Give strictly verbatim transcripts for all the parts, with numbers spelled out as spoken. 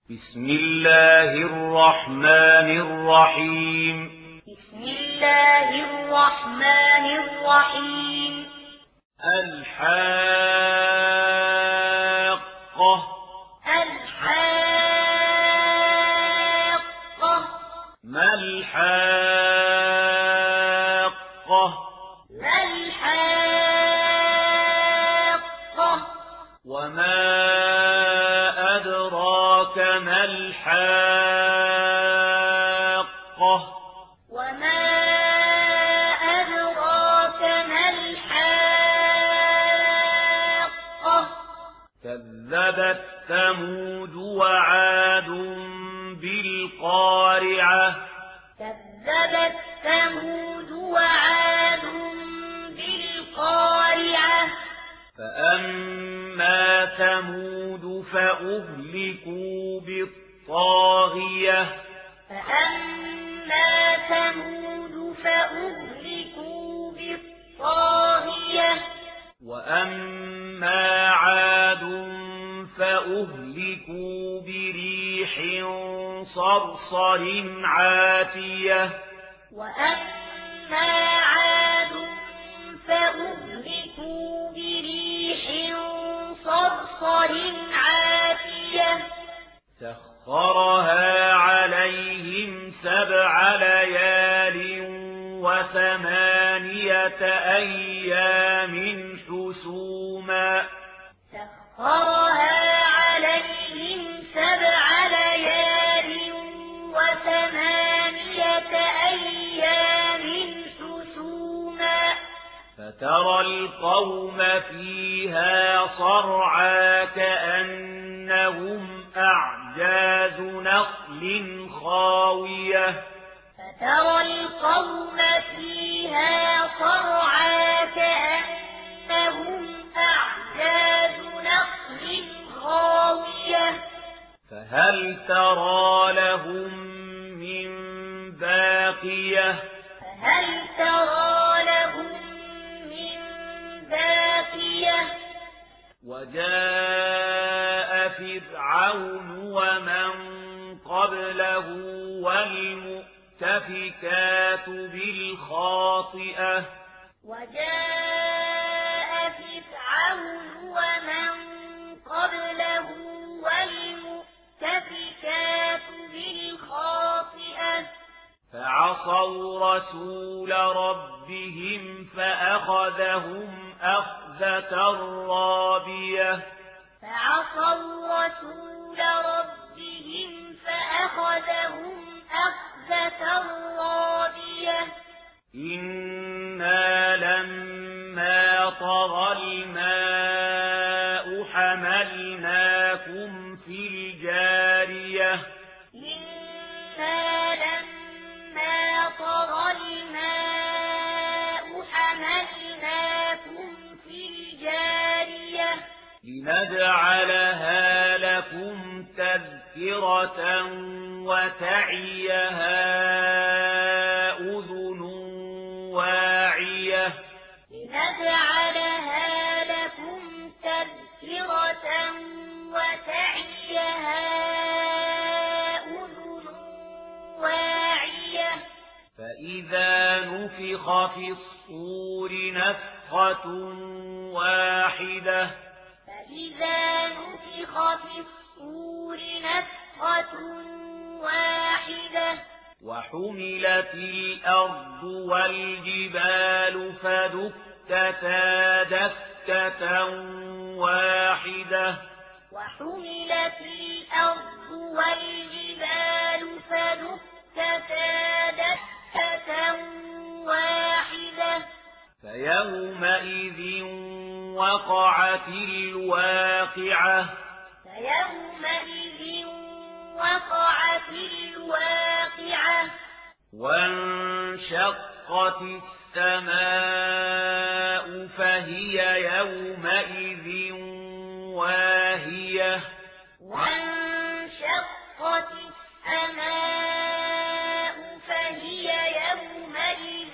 بسم الله الرحمن الرحيم بسم الله الرحمن الرحيم الحاقة الحاقة ما الحاقة ما الحاقة وما أدراك ما الحاقة وما أدراك ما الحاقة كذبت ثمود وعاد بالقارعة كذبت ثمود وعاد بالقارعة فأما ثمود فأهلكوا بالطاغية فأما ثمود فأهلكوا بالطاغية وأما عاد فأهلكوا بريح صرصر عاتية وأما عاد فأهلكوا بريح صرصر عاتية سخرها عليهم سبع ليال وثمانية أيام حسوما سخرها عليهم سبع ليال وثمانية أيام حسوما فترى القوم فيها صرعى كأنهم أعجاز نخل خاوية فترى القوم فيها صرعى كأنهم أعجاز نخل خاوية فهل ترى لهم من باقية فهل ترى لهم من باقية وجاء فرعون ومن قبله والمؤتفكات بالخاطئة وجاء فرعون ومن قبله والمؤتفكات بالخاطئة فعصوا رسول ربهم فأخذهم أخذة رابية فعصوا رسول ربهم فأخذهم أخذة رابية إنا لما طغى الماء حملناكم في الجارية إنا لما طغى الماء حملناكم في الجارية لنجعلها لكم تذكرة وتعيها أذن واعية لنجعلها لكم تذكرة وتعيها أذن واعية فإذا نفخ في الصور نفخة واحدة فإذا نفخ في الصور نفخة واحدة وحملت الأرض والجبال فدكتا دكة واحدة وحملت الأرض والجبال فدكتا دكة واحدة فيومئذ وقعت الواقعة فيومئذ وقعت الواقعة وانشقت السماء فهي يومئذ واهية وانشقت السماء فهي يومئذ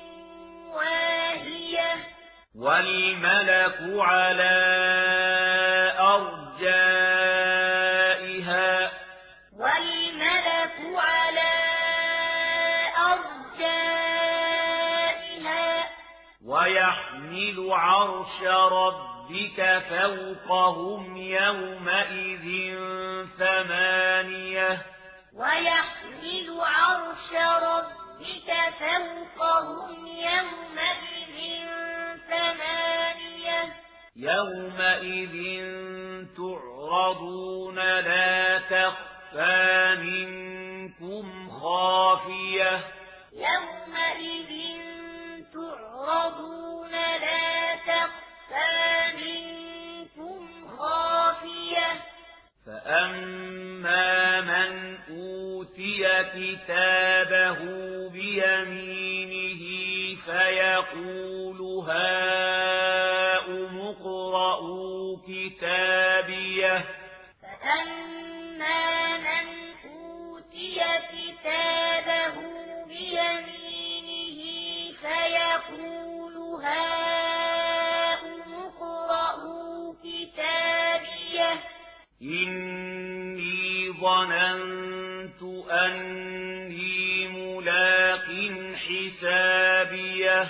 واهية والملك على أرجائها ويحمل عرش ربك فوقهم يومئذ ثمانية ويحمل عرش ربك فوقهم يومئذ ثمانية يومئذ تعرضون لا تخفى منكم خافية يومئذ تعرضون لا تخفى منكم خافية فأما من أوتي كتابه بيمينه فيقول هاؤم اقرءوا كتابيه فأما من أوتي كتابه بيمينه فيقول هاؤم اقرءوا كتابيه إني ظننت أني ملاق حسابيه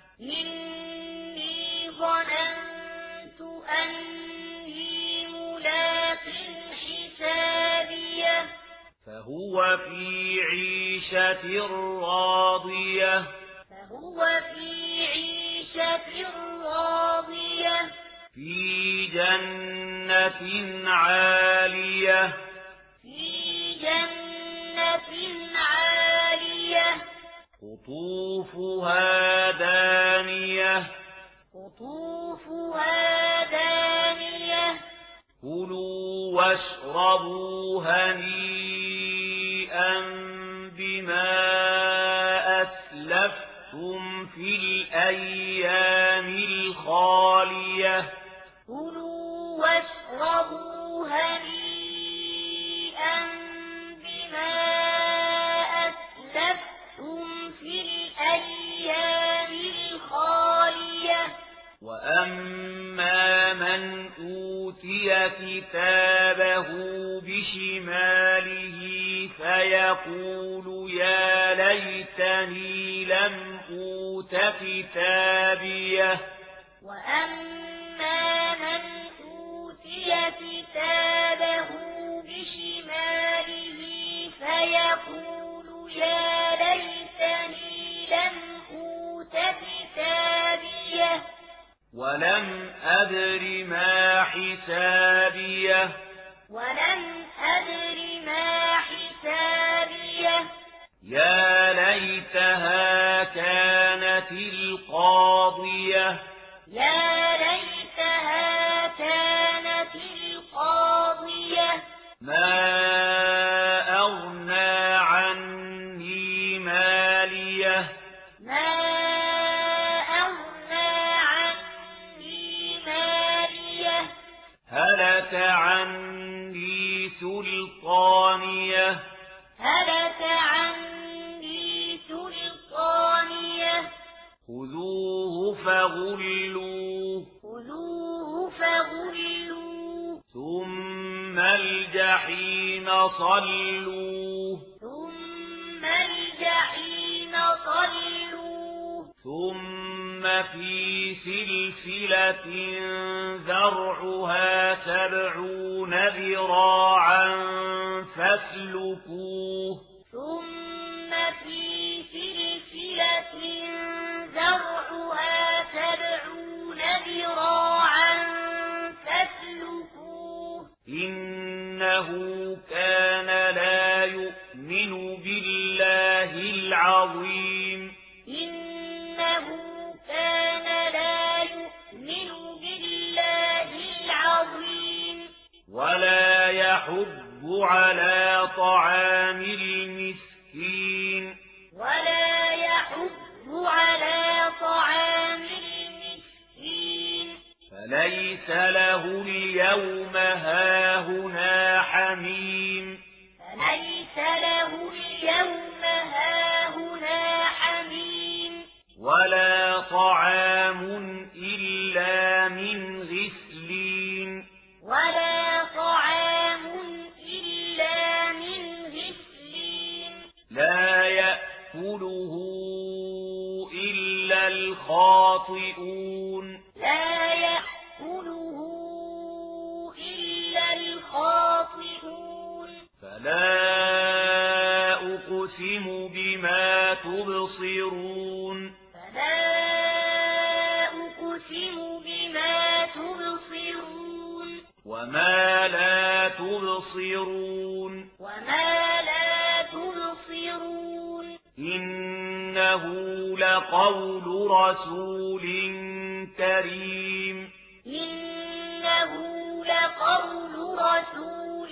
إني ظننت أني ملاق حسابيه فهو في عيشة راضية فهو في عيشة راضية في جنة عالية في جنة عالية قطوفها دانية قطوفها دانية كلوا واشربوا هنيئا بما أسلفتم في الأيام الخالية كلوا واشربوا هنيئا بما أسلفتم في الأيام الخالية وأما من أوتي كتابه بشماله فيقول يا ليتني لم أوت كتابيه وأما من أوتي كتابه بشماله فيقول يا ليتني لم أوت كتابيه ولم أدر ما حسابيه ولم أدر ما حسابيه يا ليتها كانت القاضية يا ليتها كانت القاضية ما أغنى عني ماليه ما أغنى عني ماليه هلك عني سلطانيه هلك عني سلطانيه خذوه فغلوه خذوه فغلوه ثم الجحيم صلوه ثم الجحيم صلوه ثم في سلسلة ذرعها سبعون ذراعا فاسلكوه ثم في سلسلة ذرعها سبعون ذراعا فاسلكوه إنه كان لا يؤمن بالله العظيم إنه كان لا يؤمن بالله العظيم ولا يحض على طعام المسكين ولا يحض على طعام المسكين فليس له اليوم هاهنا حميم فليس له اليوم هاهنا حميم ولا طعام إلا من غسلين ولا طعام إلا من غسلين لا يأكله إلا الخاطئون أقسم بما تبصرون فلا أقسم بما تبصرون وما لا تبصرون وما لا تبصرون إنه لقول رسول كريم إنه لقول رسول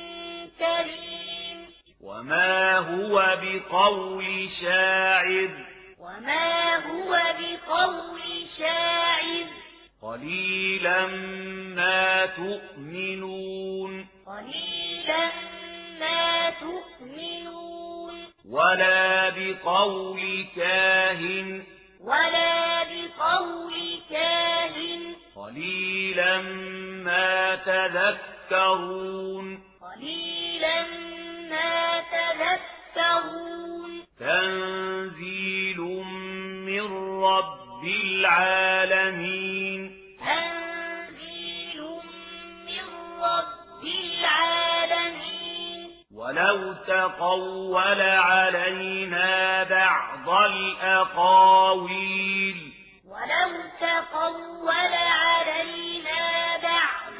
كريم وما هو بقول شاعر وما هو بقول شاعر قليلا ما تؤمنون قليلا ما تؤمنون ولا بقول كاهن ولا بقول كاهن قليلا ما تذكرون قليلا ما تذكرون تنزيل من رب العالمين تنزيل من رب العالمين ولو تقول علينا بعض الأقاويل ولو تقول علينا بعض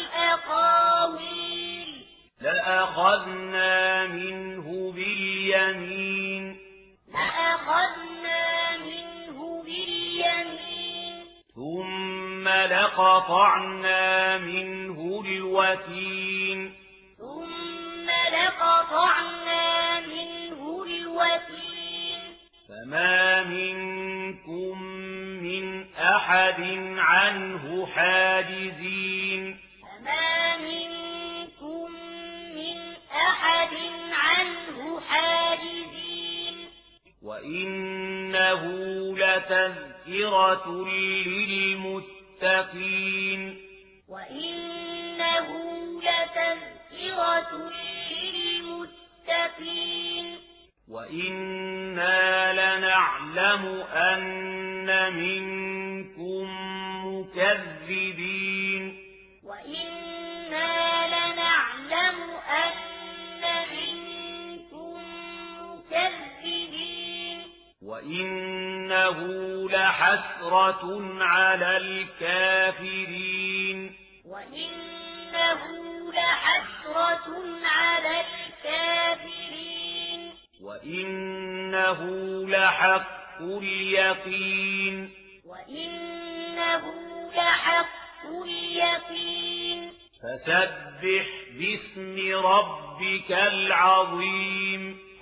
الأقاويل لأخذنا منه باليمين لأخذنا منه باليمين ثم لقطعنا منه الوتين ثم لقطعنا منه الوتين فما منكم من أحد عنه حاجزين فما منكم من أحد عنه حاجزين وإنه لتذكرة للمتقين وإنه لتذكرة للمتقين وإنا لنعلم أن منكم مكذبين وإنا لنعلم أن منكم مكذبين وإنه لحسرة على الكافرين وإنه لحسرة على الكافرين وإنه لحق اليقين وإنه لحق اليقين فسبح باسم ربك العظيم